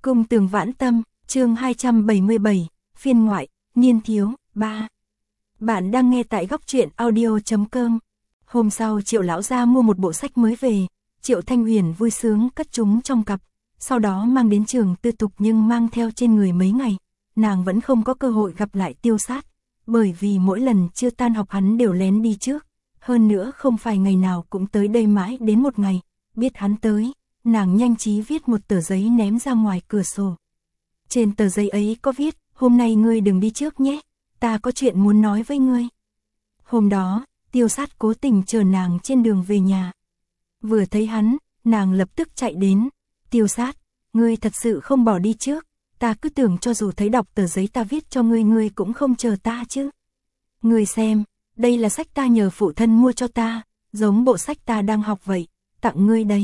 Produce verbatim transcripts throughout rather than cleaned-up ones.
Cung Tường Vãn Tâm, chương hai trăm bảy mươi bảy, phiên ngoại, niên thiếu, ba. Bạn đang nghe tại góc truyện audio chấm com. Hôm sau Triệu lão gia mua một bộ sách mới về, Triệu Thanh Huyền vui sướng cất chúng trong cặp, sau đó mang đến trường tư tục nhưng mang theo trên người mấy ngày, nàng vẫn không có cơ hội gặp lại Tiêu Sát, bởi vì mỗi lần chưa tan học hắn đều lén đi trước, hơn nữa không phải ngày nào cũng tới đây mãi đến một ngày, biết hắn tới, nàng nhanh trí viết một tờ giấy ném ra ngoài cửa sổ. Trên tờ giấy ấy có viết, hôm nay ngươi đừng đi trước nhé, ta có chuyện muốn nói với ngươi. Hôm đó, Tiêu Sát cố tình chờ nàng trên đường về nhà. Vừa thấy hắn, nàng lập tức chạy đến, Tiêu Sát, ngươi thật sự không bỏ đi trước, ta cứ tưởng cho dù thấy đọc tờ giấy ta viết cho ngươi ngươi cũng không chờ ta chứ. Ngươi xem, đây là sách ta nhờ phụ thân mua cho ta, giống bộ sách ta đang học vậy, tặng ngươi đấy.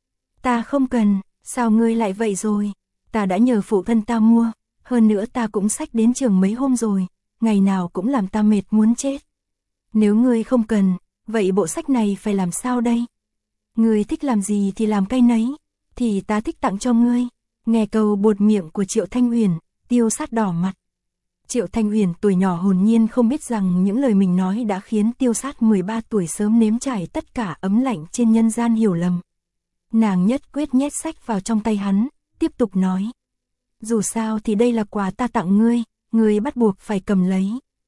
Ta không cần, sao ngươi lại vậy rồi, ta đã nhờ phụ thân ta mua, hơn nữa ta cũng xách đến trường mấy hôm rồi, ngày nào cũng làm ta mệt muốn chết. Nếu ngươi không cần, vậy bộ sách này phải làm sao đây? Ngươi thích làm gì thì làm cái nấy, thì ta thích tặng cho ngươi. Nghe câu buột miệng của Triệu Thanh Huyền, Tiêu Sát đỏ mặt. Triệu Thanh Huyền tuổi nhỏ hồn nhiên không biết rằng những lời mình nói đã khiến Tiêu Sát mười ba tuổi sớm nếm trải tất cả ấm lạnh trên nhân gian hiểu lầm. Nàng nhất quyết nhét sách vào trong tay hắn, tiếp tục nói. Dù sao thì đây là quà ta tặng ngươi, ngươi bắt buộc phải cầm lấy.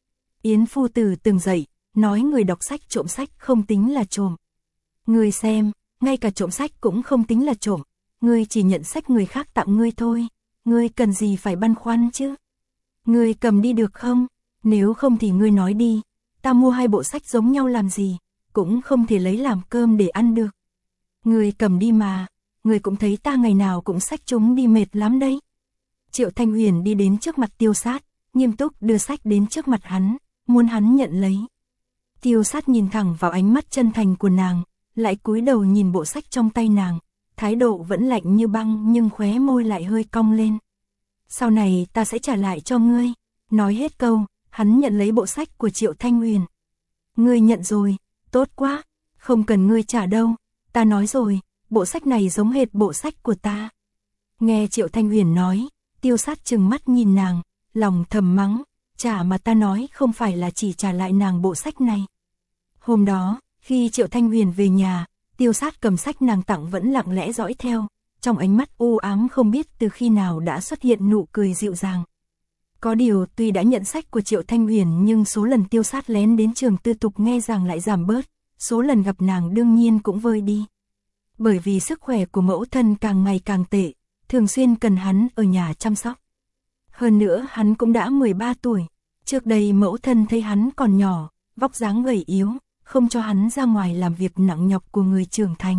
Yến phu tử từng dạy, nói người đọc sách trộm sách không tính là trộm. Ngươi xem, ngay cả trộm sách cũng không tính là trộm, ngươi chỉ nhận sách người khác tặng ngươi thôi, ngươi cần gì phải băn khoăn chứ? Ngươi cầm đi được không? Nếu không thì ngươi nói đi, ta mua hai bộ sách giống nhau làm gì, cũng không thể lấy làm cơm để ăn được. Ngươi cầm đi mà, ngươi cũng thấy ta ngày nào cũng xách chúng đi mệt lắm đấy. Triệu Thanh Huyền đi đến trước mặt Tiêu Sát, nghiêm túc đưa sách đến trước mặt hắn, muốn hắn nhận lấy. Tiêu Sát nhìn thẳng vào ánh mắt chân thành của nàng, lại cúi đầu nhìn bộ sách trong tay nàng, thái độ vẫn lạnh như băng nhưng khóe môi lại hơi cong lên. Sau này ta sẽ trả lại cho ngươi. Nói hết câu, hắn nhận lấy bộ sách của Triệu Thanh Huyền. Ngươi nhận rồi, tốt quá, không cần ngươi trả đâu, ta nói rồi, bộ sách này giống hệt bộ sách của ta. Nghe Triệu Thanh Huyền nói, Tiêu Sát trừng mắt nhìn nàng, lòng thầm mắng, trả mà ta nói không phải là chỉ trả lại nàng bộ sách này. Hôm đó, khi Triệu Thanh Huyền về nhà, Tiêu Sát cầm sách nàng tặng vẫn lặng lẽ dõi theo, trong ánh mắt u ám không biết từ khi nào đã xuất hiện nụ cười dịu dàng. Có điều tuy đã nhận sách của Triệu Thanh Huyền nhưng số lần Tiêu Sát lén đến trường tư tục nghe giảng lại giảm bớt, số lần gặp nàng đương nhiên cũng vơi đi. Bởi vì sức khỏe của mẫu thân càng ngày càng tệ, thường xuyên cần hắn ở nhà chăm sóc. Hơn nữa hắn cũng đã mười ba tuổi, trước đây mẫu thân thấy hắn còn nhỏ, vóc dáng gầy yếu, không cho hắn ra ngoài làm việc nặng nhọc của người trưởng thành.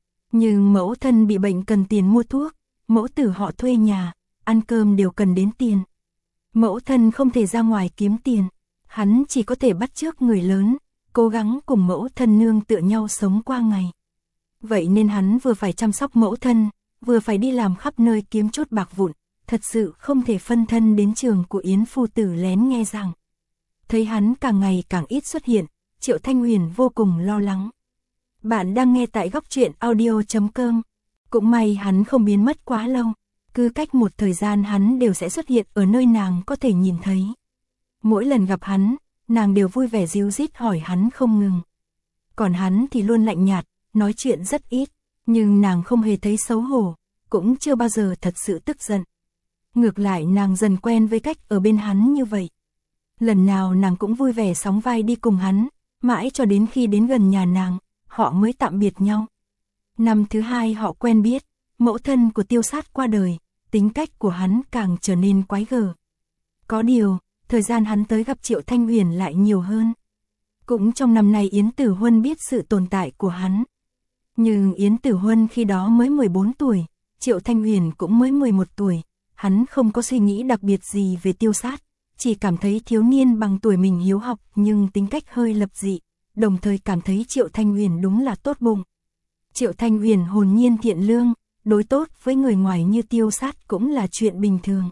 Nhưng mẫu thân bị bệnh cần tiền mua thuốc, mẫu tử họ thuê nhà, ăn cơm đều cần đến tiền. Mẫu thân không thể ra ngoài kiếm tiền, hắn chỉ có thể bắt chước người lớn, cố gắng cùng mẫu thân nương tựa nhau sống qua ngày. Vậy nên hắn vừa phải chăm sóc mẫu thân, vừa phải đi làm khắp nơi kiếm chút bạc vụn, thật sự không thể phân thân đến trường của Yến phu tử lén nghe rằng. Thấy hắn càng ngày càng ít xuất hiện, Triệu Thanh Huyền vô cùng lo lắng. Bạn đang nghe tại góc truyện audio chấm com. Cũng may hắn không biến mất quá lâu, cứ cách một thời gian hắn đều sẽ xuất hiện ở nơi nàng có thể nhìn thấy. Mỗi lần gặp hắn, nàng đều vui vẻ ríu rít hỏi hắn không ngừng. Còn hắn thì luôn lạnh nhạt, nói chuyện rất ít, nhưng nàng không hề thấy xấu hổ, cũng chưa bao giờ thật sự tức giận. Ngược lại nàng dần quen với cách ở bên hắn như vậy. Lần nào nàng cũng vui vẻ sóng vai đi cùng hắn, mãi cho đến khi đến gần nhà nàng, họ mới tạm biệt nhau. Năm thứ hai họ quen biết, mẫu thân của Tiêu Sát qua đời, tính cách của hắn càng trở nên quái gở. Có điều, thời gian hắn tới gặp Triệu Thanh Huyền lại nhiều hơn. Cũng trong năm nay Yến Tử Huân biết sự tồn tại của hắn. Nhưng Yến Tử Huân khi đó mới mười bốn tuổi, Triệu Thanh Huyền cũng mới mười một tuổi, hắn không có suy nghĩ đặc biệt gì về Tiêu Sát, chỉ cảm thấy thiếu niên bằng tuổi mình hiếu học nhưng tính cách hơi lập dị, đồng thời cảm thấy Triệu Thanh Huyền đúng là tốt bụng. Triệu Thanh Huyền hồn nhiên thiện lương, đối tốt với người ngoài như Tiêu Sát cũng là chuyện bình thường.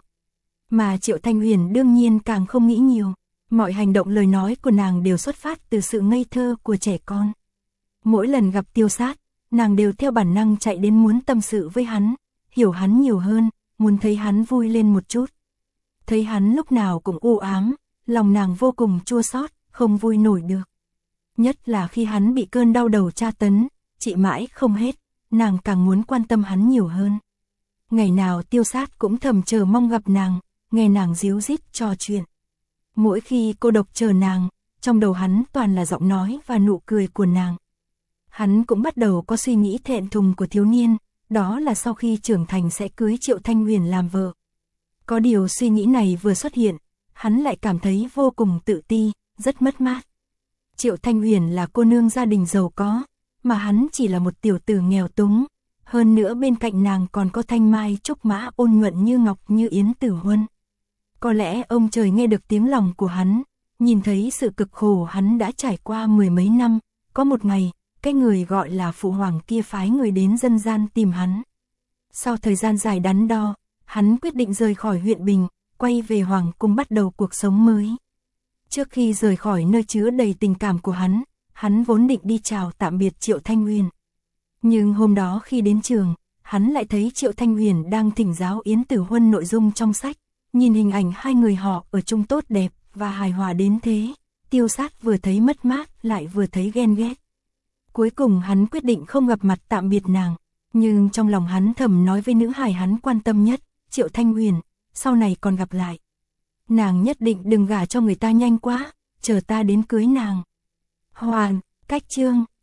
Mà Triệu Thanh Huyền đương nhiên càng không nghĩ nhiều, mọi hành động lời nói của nàng đều xuất phát từ sự ngây thơ của trẻ con. Mỗi lần gặp Tiêu Sát, nàng đều theo bản năng chạy đến muốn tâm sự với hắn, hiểu hắn nhiều hơn, muốn thấy hắn vui lên một chút. Thấy hắn lúc nào cũng u ám, lòng nàng vô cùng chua xót, không vui nổi được. Nhất là khi hắn bị cơn đau đầu tra tấn, trị mãi không hết, nàng càng muốn quan tâm hắn nhiều hơn. Ngày nào Tiêu Sát cũng thầm chờ mong gặp nàng, nghe nàng díu dít trò chuyện. Mỗi khi cô độc chờ nàng, trong đầu hắn toàn là giọng nói và nụ cười của nàng. Hắn cũng bắt đầu có suy nghĩ thẹn thùng của thiếu niên, đó là sau khi trưởng thành sẽ cưới Triệu Thanh Huyền làm vợ. Có điều suy nghĩ này vừa xuất hiện, hắn lại cảm thấy vô cùng tự ti, rất mất mát. Triệu Thanh Huyền là cô nương gia đình giàu có, mà hắn chỉ là một tiểu tử nghèo túng. Hơn nữa bên cạnh nàng còn có thanh mai trúc mã ôn nhuận như ngọc như yến tử huân. Có lẽ ông trời nghe được tiếng lòng của hắn, nhìn thấy sự cực khổ hắn đã trải qua mười mấy năm, có một ngày, cái người gọi là phụ hoàng kia phái người đến dân gian tìm hắn. Sau thời gian dài đắn đo, hắn quyết định rời khỏi huyện Bình, quay về hoàng cung bắt đầu cuộc sống mới. Trước khi rời khỏi nơi chứa đầy tình cảm của hắn, hắn vốn định đi chào tạm biệt Triệu Thanh Huyền. Nhưng hôm đó khi đến trường, hắn lại thấy Triệu Thanh Huyền đang thỉnh giáo Yến Tử Huân nội dung trong sách, nhìn hình ảnh hai người họ ở chung tốt đẹp và hài hòa đến thế, Tiêu Sát vừa thấy mất mát lại vừa thấy ghen ghét. Cuối cùng hắn quyết định không gặp mặt tạm biệt nàng, nhưng trong lòng hắn thầm nói với nữ hài hắn quan tâm nhất, Triệu Thanh Huyền, sau này còn gặp lại. Nàng nhất định đừng gả cho người ta nhanh quá, chờ ta đến cưới nàng. Hoàn, cách chương